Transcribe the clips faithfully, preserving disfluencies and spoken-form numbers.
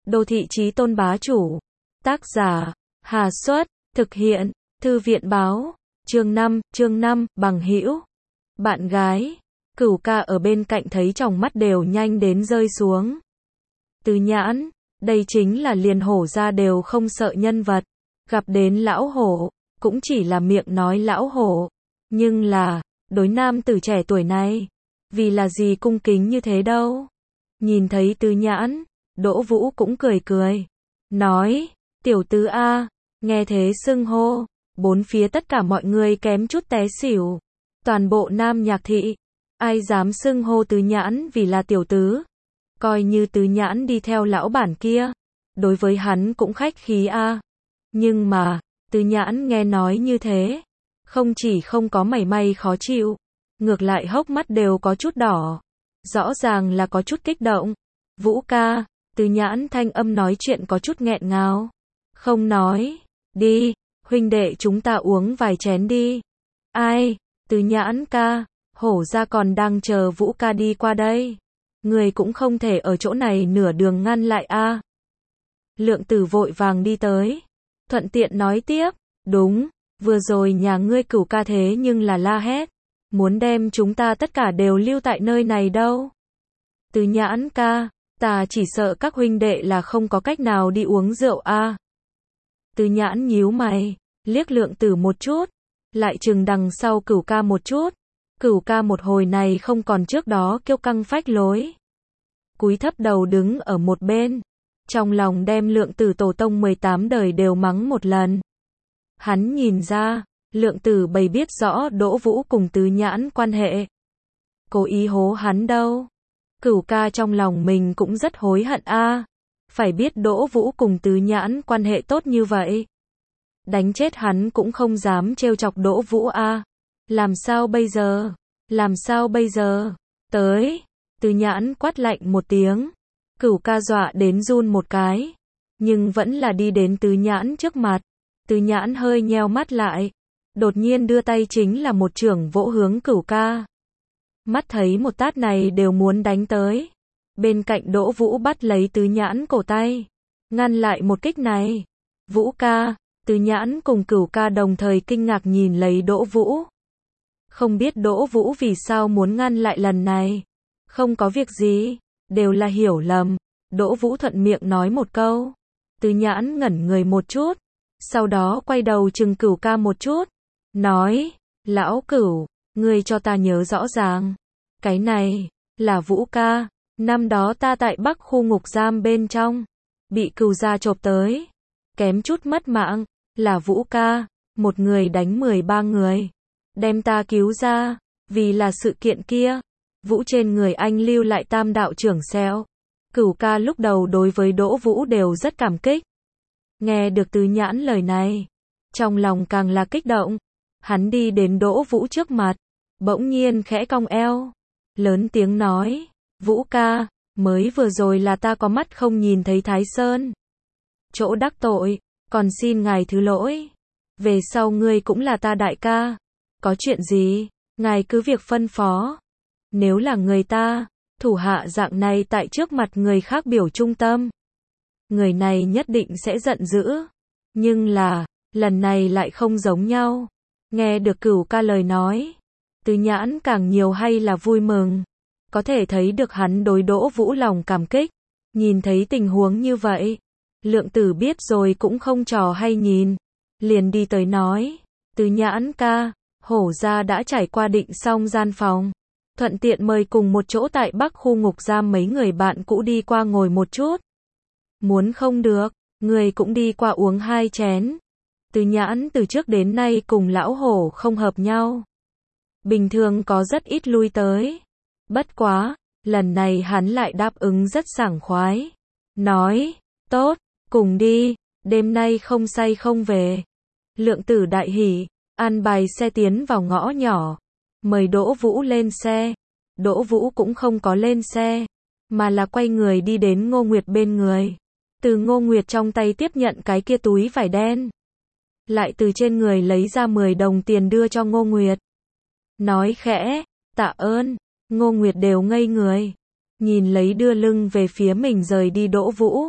Đô thị chí tôn bá chủ. Tác giả, Hà Xuất, thực hiện, Thư viện báo, chương năm, chương năm, bằng hữu. Bạn gái, Cửu ca ở bên cạnh thấy tròng mắt đều nhanh đến rơi xuống. Tứ Nhãn, đây chính là liền hổ ra đều không sợ nhân vật, gặp đến lão hổ, cũng chỉ là miệng nói lão hổ, nhưng là, đối nam tử trẻ tuổi này, vì là gì cung kính như thế đâu. Nhìn thấy Tứ Nhãn, Đỗ Vũ cũng cười cười, nói, tiểu tứ a, nghe thế xưng hô, bốn phía tất cả mọi người kém chút té xỉu. Toàn bộ Nam Nhạc thị, ai dám xưng hô Tứ Nhãn vì là tiểu tứ, coi như Tứ Nhãn đi theo lão bản kia, đối với hắn cũng khách khí a. Nhưng mà, Tứ Nhãn nghe nói như thế, không chỉ không có mảy may khó chịu, ngược lại hốc mắt đều có chút đỏ, rõ ràng là có chút kích động. Vũ ca, Tứ Nhãn thanh âm nói chuyện có chút nghẹn ngào, không nói, đi, huynh đệ chúng ta uống vài chén đi. Ai, Tứ Nhãn ca, hổ ra còn đang chờ Vũ ca đi qua đây, người cũng không thể ở chỗ này nửa đường ngăn lại a. Lượng Tử vội vàng đi tới, thuận tiện nói tiếp, đúng, vừa rồi nhà ngươi Cửu ca thế nhưng là la hét, muốn đem chúng ta tất cả đều lưu tại nơi này đâu. Tứ Nhãn ca, ta chỉ sợ các huynh đệ là không có cách nào đi uống rượu a. Tứ Nhãn nhíu mày, liếc Lượng Tử một chút, lại chừng đằng sau Cửu ca một chút. Cửu ca một hồi này không còn trước đó kiêu căng phách lối, cúi thấp đầu đứng ở một bên, trong lòng đem Lượng Tử tổ tông mười tám đời đều mắng một lần. Hắn nhìn ra, Lượng Tử bày biết rõ Đỗ Vũ cùng Tứ Nhãn quan hệ, cố ý hố hắn đâu. Cửu ca trong lòng mình cũng rất hối hận a, phải biết Đỗ Vũ cùng Tứ Nhãn quan hệ tốt như vậy, đánh chết hắn cũng không dám trêu chọc Đỗ Vũ a. Làm sao bây giờ? Làm sao bây giờ? Tới, Tứ Nhãn quát lạnh một tiếng. Cửu ca dọa đến run một cái, nhưng vẫn là đi đến Tứ Nhãn trước mặt. Tứ Nhãn hơi nheo mắt lại, đột nhiên đưa tay chính là một chưởng vỗ hướng Cửu ca. Mắt thấy một tát này đều muốn đánh tới. Bên cạnh Đỗ Vũ bắt lấy Tứ Nhãn cổ tay, ngăn lại một kích này. Vũ ca, Tứ Nhãn cùng Cửu ca đồng thời kinh ngạc nhìn lấy Đỗ Vũ. Không biết Đỗ Vũ vì sao muốn ngăn lại lần này. Không có việc gì, đều là hiểu lầm. Đỗ Vũ thuận miệng nói một câu. Tứ Nhãn ngẩn người một chút, sau đó quay đầu chừng Cửu ca một chút, nói, lão Cửu, ngươi cho ta nhớ rõ ràng. Cái này, là Vũ ca, năm đó ta tại Bắc khu ngục giam bên trong, bị Cửu gia chộp tới, kém chút mất mạng, là Vũ ca, một người đánh mười ba người, đem ta cứu ra, vì là sự kiện kia, Vũ trên người anh lưu lại tam đạo trưởng sẹo. Cửu ca lúc đầu đối với Đỗ Vũ đều rất cảm kích. Nghe được Tứ Nhãn lời này, trong lòng càng là kích động, hắn đi đến Đỗ Vũ trước mặt, bỗng nhiên khẽ cong eo, lớn tiếng nói, Vũ ca, mới vừa rồi là ta có mắt không nhìn thấy Thái Sơn, chỗ đắc tội, còn xin ngài thứ lỗi, về sau ngươi cũng là ta đại ca, có chuyện gì, ngài cứ việc phân phó, nếu là người ta, thủ hạ dạng này tại trước mặt người khác biểu trung tâm, người này nhất định sẽ giận dữ, nhưng là, lần này lại không giống nhau. Nghe được Cửu ca lời nói, Tứ Nhãn càng nhiều hay là vui mừng, có thể thấy được hắn đối Đỗ Vũ lòng cảm kích. Nhìn thấy tình huống như vậy, Lượng Tử biết rồi cũng không trò hay nhìn, liền đi tới nói, Tứ Nhãn ca, hổ gia đã trải qua định xong gian phòng, thuận tiện mời cùng một chỗ tại Bắc khu ngục giam mấy người bạn cũ đi qua ngồi một chút. Muốn không được, người cũng đi qua uống hai chén. Tứ Nhãn từ trước đến nay cùng lão hổ không hợp nhau, bình thường có rất ít lui tới. Bất quá, lần này hắn lại đáp ứng rất sảng khoái, nói, tốt, cùng đi, đêm nay không say không về. Lượng Tử đại hỉ, an bài xe tiến vào ngõ nhỏ, mời Đỗ Vũ lên xe. Đỗ Vũ cũng không có lên xe, mà là quay người đi đến Ngô Nguyệt bên người, từ Ngô Nguyệt trong tay tiếp nhận cái kia túi vải đen, lại từ trên người lấy ra mười đồng tiền đưa cho Ngô Nguyệt, nói khẽ, tạ ơn. Ngô Nguyệt đều ngây người, nhìn lấy đưa lưng về phía mình rời đi Đỗ Vũ,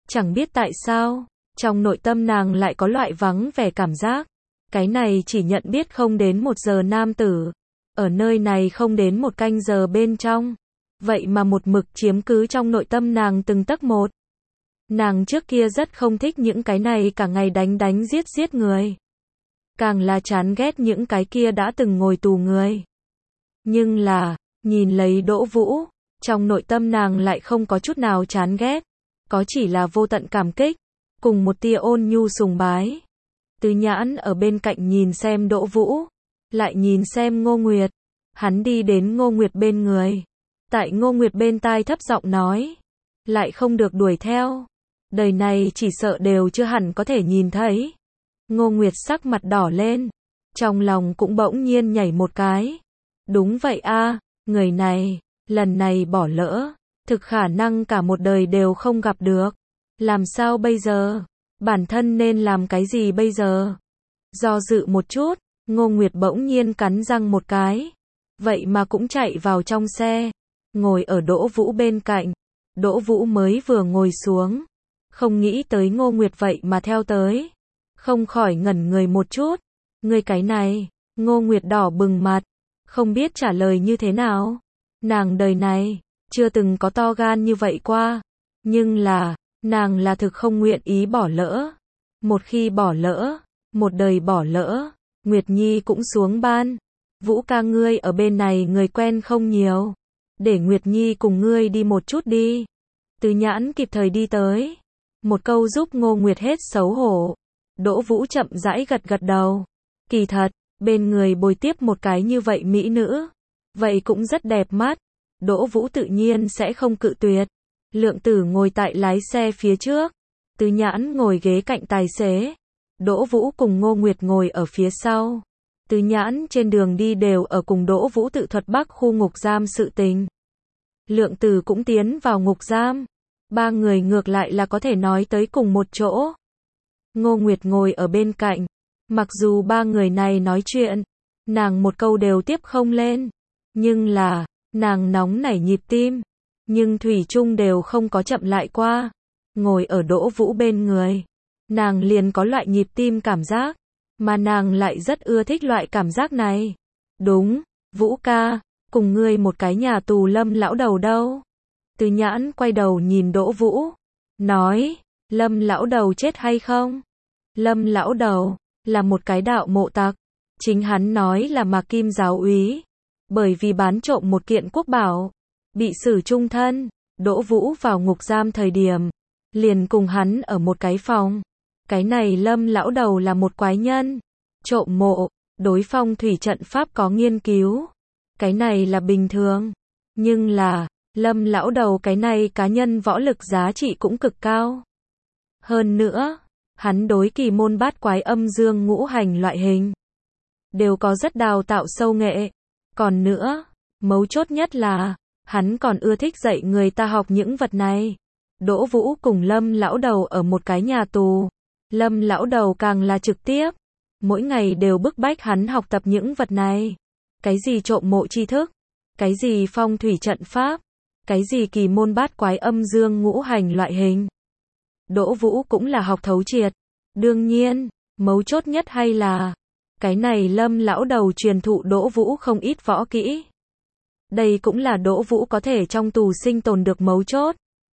Chẳng biết tại sao, trong nội tâm nàng lại có loại vắng vẻ cảm giác. Cái này chỉ nhận biết không đến một giờ nam tử. Ở nơi này không đến một canh giờ bên trong. Vậy mà một mực chiếm cứ trong nội tâm nàng từng tấc một. Nàng trước kia rất không thích những cái này cả ngày đánh đánh giết giết người. Càng là chán ghét những cái kia đã từng ngồi tù người. Nhưng là, nhìn lấy Đỗ Vũ, trong nội tâm nàng lại không có chút nào chán ghét. Có chỉ là vô tận cảm kích, cùng một tia ôn nhu sùng bái. Từ Nhãn ở bên cạnh nhìn xem Đỗ Vũ, lại nhìn xem Ngô Nguyệt. Hắn đi đến Ngô Nguyệt bên người. Tại Ngô Nguyệt bên tai thấp giọng nói. Lại không được đuổi theo. Đời này chỉ sợ đều chưa hẳn có thể nhìn thấy. Ngô Nguyệt sắc mặt đỏ lên. Trong lòng cũng bỗng nhiên nhảy một cái. Đúng vậy a, người này, lần này bỏ lỡ. Thực khả năng cả một đời đều không gặp được. Làm sao bây giờ? Bản thân nên làm cái gì bây giờ? Do dự một chút, Ngô Nguyệt bỗng nhiên cắn răng một cái. Vậy mà cũng chạy vào trong xe. Ngồi ở Đỗ Vũ bên cạnh. Đỗ Vũ mới vừa ngồi xuống. Không nghĩ tới Ngô Nguyệt vậy mà theo tới. Không khỏi ngẩn người một chút. Ngươi cái này, Ngô Nguyệt đỏ bừng mặt. Không biết trả lời như thế nào. Nàng đời này, chưa từng có to gan như vậy qua. Nhưng là, nàng là thực không nguyện ý bỏ lỡ. Một khi bỏ lỡ, một đời bỏ lỡ, Nguyệt Nhi cũng xuống ban. Vũ ca ngươi ở bên này người quen không nhiều. Để Nguyệt Nhi cùng ngươi đi một chút đi. Từ Nhãn kịp thời đi tới. Một câu giúp Ngô Nguyệt hết xấu hổ. Đỗ Vũ chậm rãi gật gật đầu. Kỳ thật, bên người bồi tiếp một cái như vậy mỹ nữ. Vậy cũng rất đẹp mắt. Đỗ Vũ tự nhiên sẽ không cự tuyệt. Lượng Tử ngồi tại lái xe phía trước. Từ Nhãn ngồi ghế cạnh tài xế. Đỗ Vũ cùng Ngô Nguyệt ngồi ở phía sau. Từ Nhãn trên đường đi đều ở cùng Đỗ Vũ tự thuật Bắc khu ngục giam sự tình. Lượng Tử cũng tiến vào ngục giam. Ba người ngược lại là có thể nói tới cùng một chỗ. Ngô Nguyệt ngồi ở bên cạnh. Mặc dù ba người này nói chuyện, nàng một câu đều tiếp không lên. Nhưng là, nàng nóng nảy nhịp tim. Nhưng thủy chung đều không có chậm lại qua. Ngồi ở Đỗ Vũ bên người. Nàng liền có loại nhịp tim cảm giác. Mà nàng lại rất ưa thích loại cảm giác này. Đúng, Vũ ca, cùng ngươi một cái nhà tù Lâm lão đầu đâu. Từ Nhãn quay đầu nhìn Đỗ Vũ. Nói, Lâm lão đầu chết hay không? Lâm lão đầu, là một cái đạo mộ tặc. Chính hắn nói là Mạc Kim giáo úy. Bởi vì bán trộm một kiện quốc bảo. Bị xử chung thân. Đỗ Vũ vào ngục giam thời điểm. Liền cùng hắn ở một cái phòng. Cái này Lâm lão đầu là một quái nhân. Trộm mộ, đối phong thủy trận pháp có nghiên cứu. Cái này là bình thường. Nhưng là, Lâm lão đầu cái này cá nhân võ lực giá trị cũng cực cao. Hơn nữa, hắn đối kỳ môn bát quái âm dương ngũ hành loại hình. Đều có rất đào tạo sâu nghệ. Còn nữa, mấu chốt nhất là, hắn còn ưa thích dạy người ta học những vật này. Đỗ Vũ cùng Lâm lão đầu ở một cái nhà tù. Lâm lão đầu càng là trực tiếp. Mỗi ngày đều bức bách hắn học tập những vật này. Cái gì trộm mộ tri thức. Cái gì phong thủy trận pháp. Cái gì kỳ môn bát quái âm dương ngũ hành loại hình. Đỗ Vũ cũng là học thấu triệt. Đương nhiên, mấu chốt nhất hay là, cái này Lâm lão đầu truyền thụ Đỗ Vũ không ít võ kỹ. Đây cũng là Đỗ Vũ có thể trong tù sinh tồn được mấu chốt.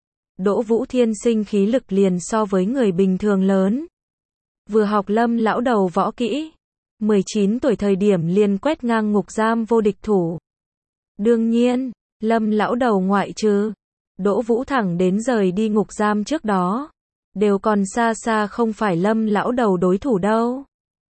Đỗ Vũ thiên sinh khí lực liền so với người bình thường lớn. Vừa học Lâm lão đầu võ kỹ, mười chín tuổi thời điểm liền quét ngang ngục giam vô địch thủ. Đương nhiên, Lâm lão đầu ngoại trừ, Đỗ Vũ thẳng đến rời đi ngục giam trước đó, đều còn xa xa không phải Lâm lão đầu đối thủ đâu.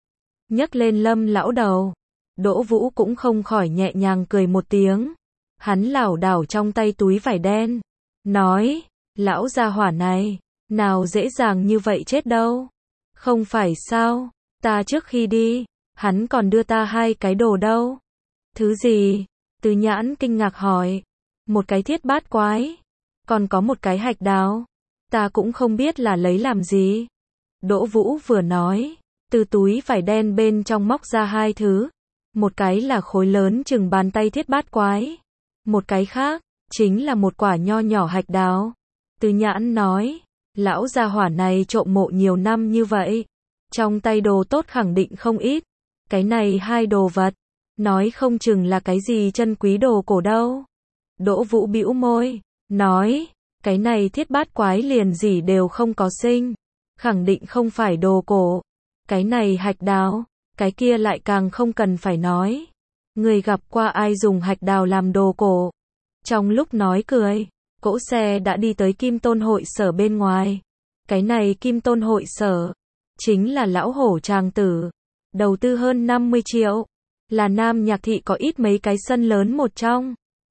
Nhắc lên Lâm lão đầu, Đỗ Vũ cũng không khỏi nhẹ nhàng cười một tiếng. Hắn lảo đảo trong tay túi vải đen, nói, lão gia hỏa này, nào dễ dàng như vậy chết đâu. Không phải sao, ta trước khi đi, hắn còn đưa ta hai cái đồ đâu. Thứ gì? Từ Nhãn kinh ngạc hỏi. Một cái thiết bát quái, còn có một cái hạch đào. Ta cũng không biết là lấy làm gì. Đỗ Vũ vừa nói, từ túi vải đen bên trong móc ra hai thứ. Một cái là khối lớn chừng bàn tay thiết bát quái. Một cái khác, chính là một quả nho nhỏ hạch đào. Từ Nhãn nói, Lão gia hỏa này trộm mộ nhiều năm như vậy, trong tay đồ tốt khẳng định không ít. Cái này hai đồ vật, nói không chừng là cái gì chân quý đồ cổ đâu. Đỗ Vũ bĩu môi, nói, cái này thiết bát quái liền gì đều không có sinh, khẳng định không phải đồ cổ. Cái này hạch đào, cái kia lại càng không cần phải nói. Người gặp qua ai dùng hạch đào làm đồ cổ? Trong lúc nói cười, cỗ xe đã đi tới Kim Tôn hội sở bên ngoài. Cái này Kim Tôn hội sở, chính là lão hổ tràng tử. Đầu tư hơn năm mươi triệu, là Nam Nhạc Thị có ít mấy cái sân lớn một trong.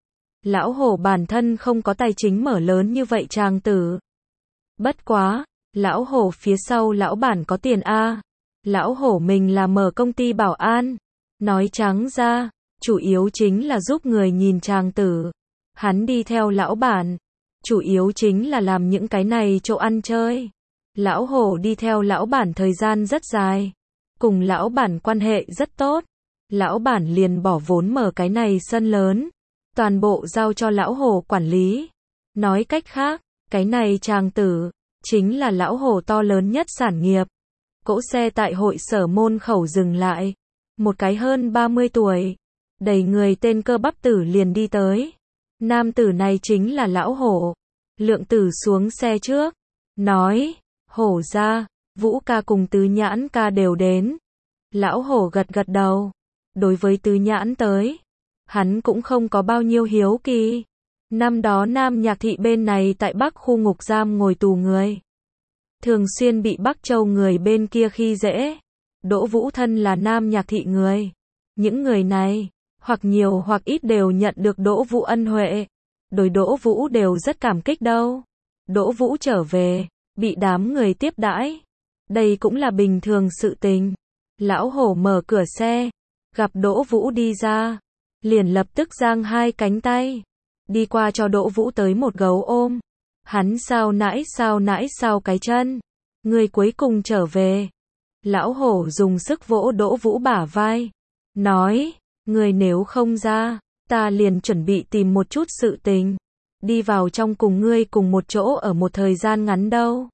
Lão hổ bản thân không có tài chính mở lớn như vậy tràng tử. Bất quá, lão hổ phía sau lão bản có tiền a. Lão hổ mình là mở công ty bảo an. Nói trắng ra, chủ yếu chính là giúp người nhìn tràng tử. Hắn đi theo lão bản, chủ yếu chính là làm những cái này chỗ ăn chơi. Lão hổ đi theo lão bản thời gian rất dài, cùng lão bản quan hệ rất tốt. Lão bản liền bỏ vốn mở cái này sân lớn, toàn bộ giao cho lão hổ quản lý. Nói cách khác, cái này tràng tử, chính là lão hổ to lớn nhất sản nghiệp. Cỗ xe tại hội sở môn khẩu dừng lại. Một cái hơn ba mươi tuổi, đầy người tên cơ bắp tử liền đi tới. Nam tử này chính là lão hổ. Lượng tử xuống xe trước, nói, hổ ra, Vũ ca cùng Tứ Nhãn ca đều đến. Lão hổ gật gật đầu. Đối với Tứ Nhãn tới, hắn cũng không có bao nhiêu hiếu kỳ. Năm đó Nam Nhạc Thị bên này tại Bắc khu ngục giam ngồi tù người, thường xuyên bị Bắc Châu người bên kia khi dễ. Đỗ Vũ thân là Nam Nhạc Thị người. Những người này, hoặc nhiều hoặc ít đều nhận được Đỗ Vũ ân huệ. Đối Đỗ Vũ đều rất cảm kích đâu. Đỗ Vũ trở về, bị đám người tiếp đãi. Đây cũng là bình thường sự tình. Lão hổ mở cửa xe, gặp Đỗ Vũ đi ra, liền lập tức giang hai cánh tay, đi qua cho Đỗ Vũ tới một gấu ôm. Hắn sao nãi sao nãi sao cái chân. Người cuối cùng trở về. Lão hổ dùng sức vỗ Đỗ Vũ bả vai, nói, người nếu không ra, ta liền chuẩn bị tìm một chút sự tình, đi vào trong cùng ngươi cùng một chỗ ở một thời gian ngắn đâu.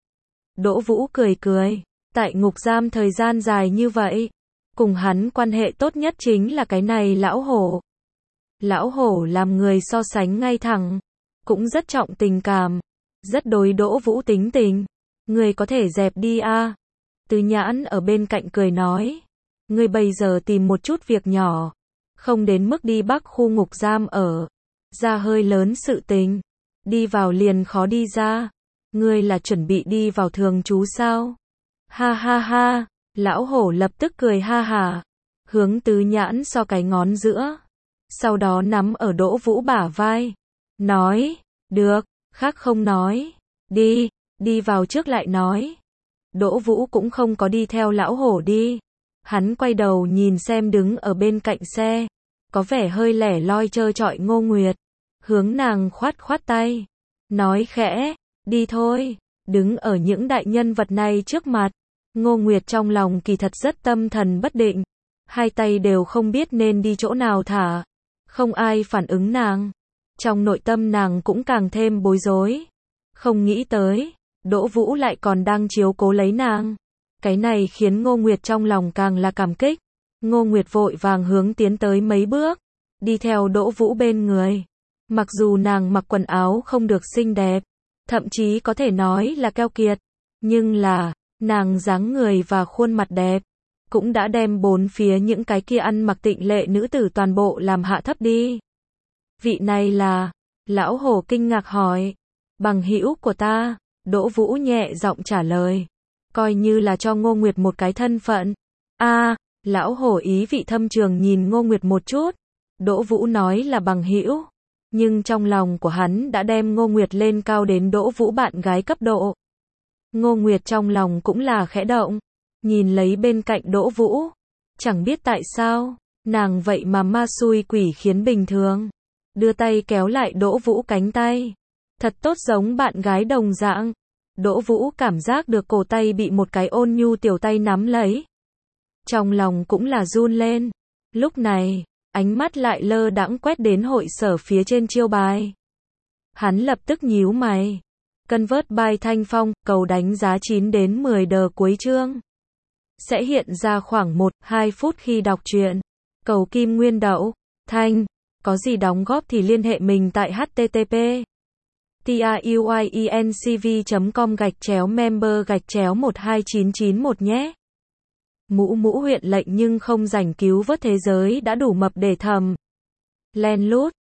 Đỗ Vũ cười cười, tại ngục giam thời gian dài như vậy, cùng hắn quan hệ tốt nhất chính là cái này lão hổ. Lão hổ làm người so sánh ngay thẳng, cũng rất trọng tình cảm, rất đối Đỗ Vũ tính tình. Người có thể dẹp đi a. Tứ Nhãn ở bên cạnh cười nói, ngươi bây giờ tìm một chút việc nhỏ, không đến mức đi Bắc khu ngục giam ở, ra hơi lớn sự tình, đi vào liền khó đi ra. Ngươi là chuẩn bị đi vào thường trú sao? Ha ha ha, lão hổ lập tức cười ha hả, hướng Tứ Nhãn so cái ngón giữa, sau đó nắm ở Đỗ Vũ bả vai, nói, được, khác không nói, đi, đi vào trước lại nói. Đỗ Vũ cũng không có đi theo lão hổ đi. Hắn quay đầu nhìn xem đứng ở bên cạnh xe, có vẻ hơi lẻ loi trơ trọi Ngô Nguyệt, hướng nàng khoát khoát tay, nói khẽ, đi thôi. Đứng ở những đại nhân vật này trước mặt, Ngô Nguyệt trong lòng kỳ thật rất tâm thần bất định, hai tay đều không biết nên đi chỗ nào thả. Không ai phản ứng nàng, trong nội tâm nàng cũng càng thêm bối rối. Không nghĩ tới, Đỗ Vũ lại còn đang chiếu cố lấy nàng. Cái này khiến Ngô Nguyệt trong lòng càng là cảm kích. Ngô Nguyệt vội vàng hướng tiến tới mấy bước, đi theo Đỗ Vũ bên người. Mặc dù nàng mặc quần áo không được xinh đẹp, thậm chí có thể nói là keo kiệt, nhưng là, nàng dáng người và khuôn mặt đẹp, cũng đã đem bốn phía những cái kia ăn mặc tịnh lệ nữ tử toàn bộ làm hạ thấp đi. Vị này là, lão hổ kinh ngạc hỏi, bằng hữu của ta. Đỗ Vũ nhẹ giọng trả lời, coi như là cho Ngô Nguyệt một cái thân phận. A, à, lão hổ ý vị thâm trường nhìn Ngô Nguyệt một chút. Đỗ Vũ nói là bằng hữu, nhưng trong lòng của hắn đã đem Ngô Nguyệt lên cao đến Đỗ Vũ bạn gái cấp độ. Ngô Nguyệt trong lòng cũng là khẽ động, nhìn lấy bên cạnh Đỗ Vũ, chẳng biết tại sao, nàng vậy mà ma xui quỷ khiến bình thường, đưa tay kéo lại Đỗ Vũ cánh tay. Thật tốt giống bạn gái đồng dạng. Đỗ Vũ cảm giác được cổ tay bị một cái ôn nhu tiểu tay nắm lấy. Trong lòng cũng là run lên. Lúc này, ánh mắt lại lơ đãng quét đến hội sở phía trên chiêu bài. Hắn lập tức nhíu mày. Convert by Thanh Phong, cầu đánh giá chín đến mười đờ cuối chương. Sẽ hiện ra khoảng một đến hai phút khi đọc truyện. Cầu Kim Nguyên Đậu, Thanh, có gì đóng góp thì liên hệ mình tại h t t p truyencv chấm com gạch chéo member gạch chéo một hai chín chín một nhé. Mũ mũ huyện lệnh nhưng không rảnh cứu vớt thế giới đã đủ mập để thầm. Len lút.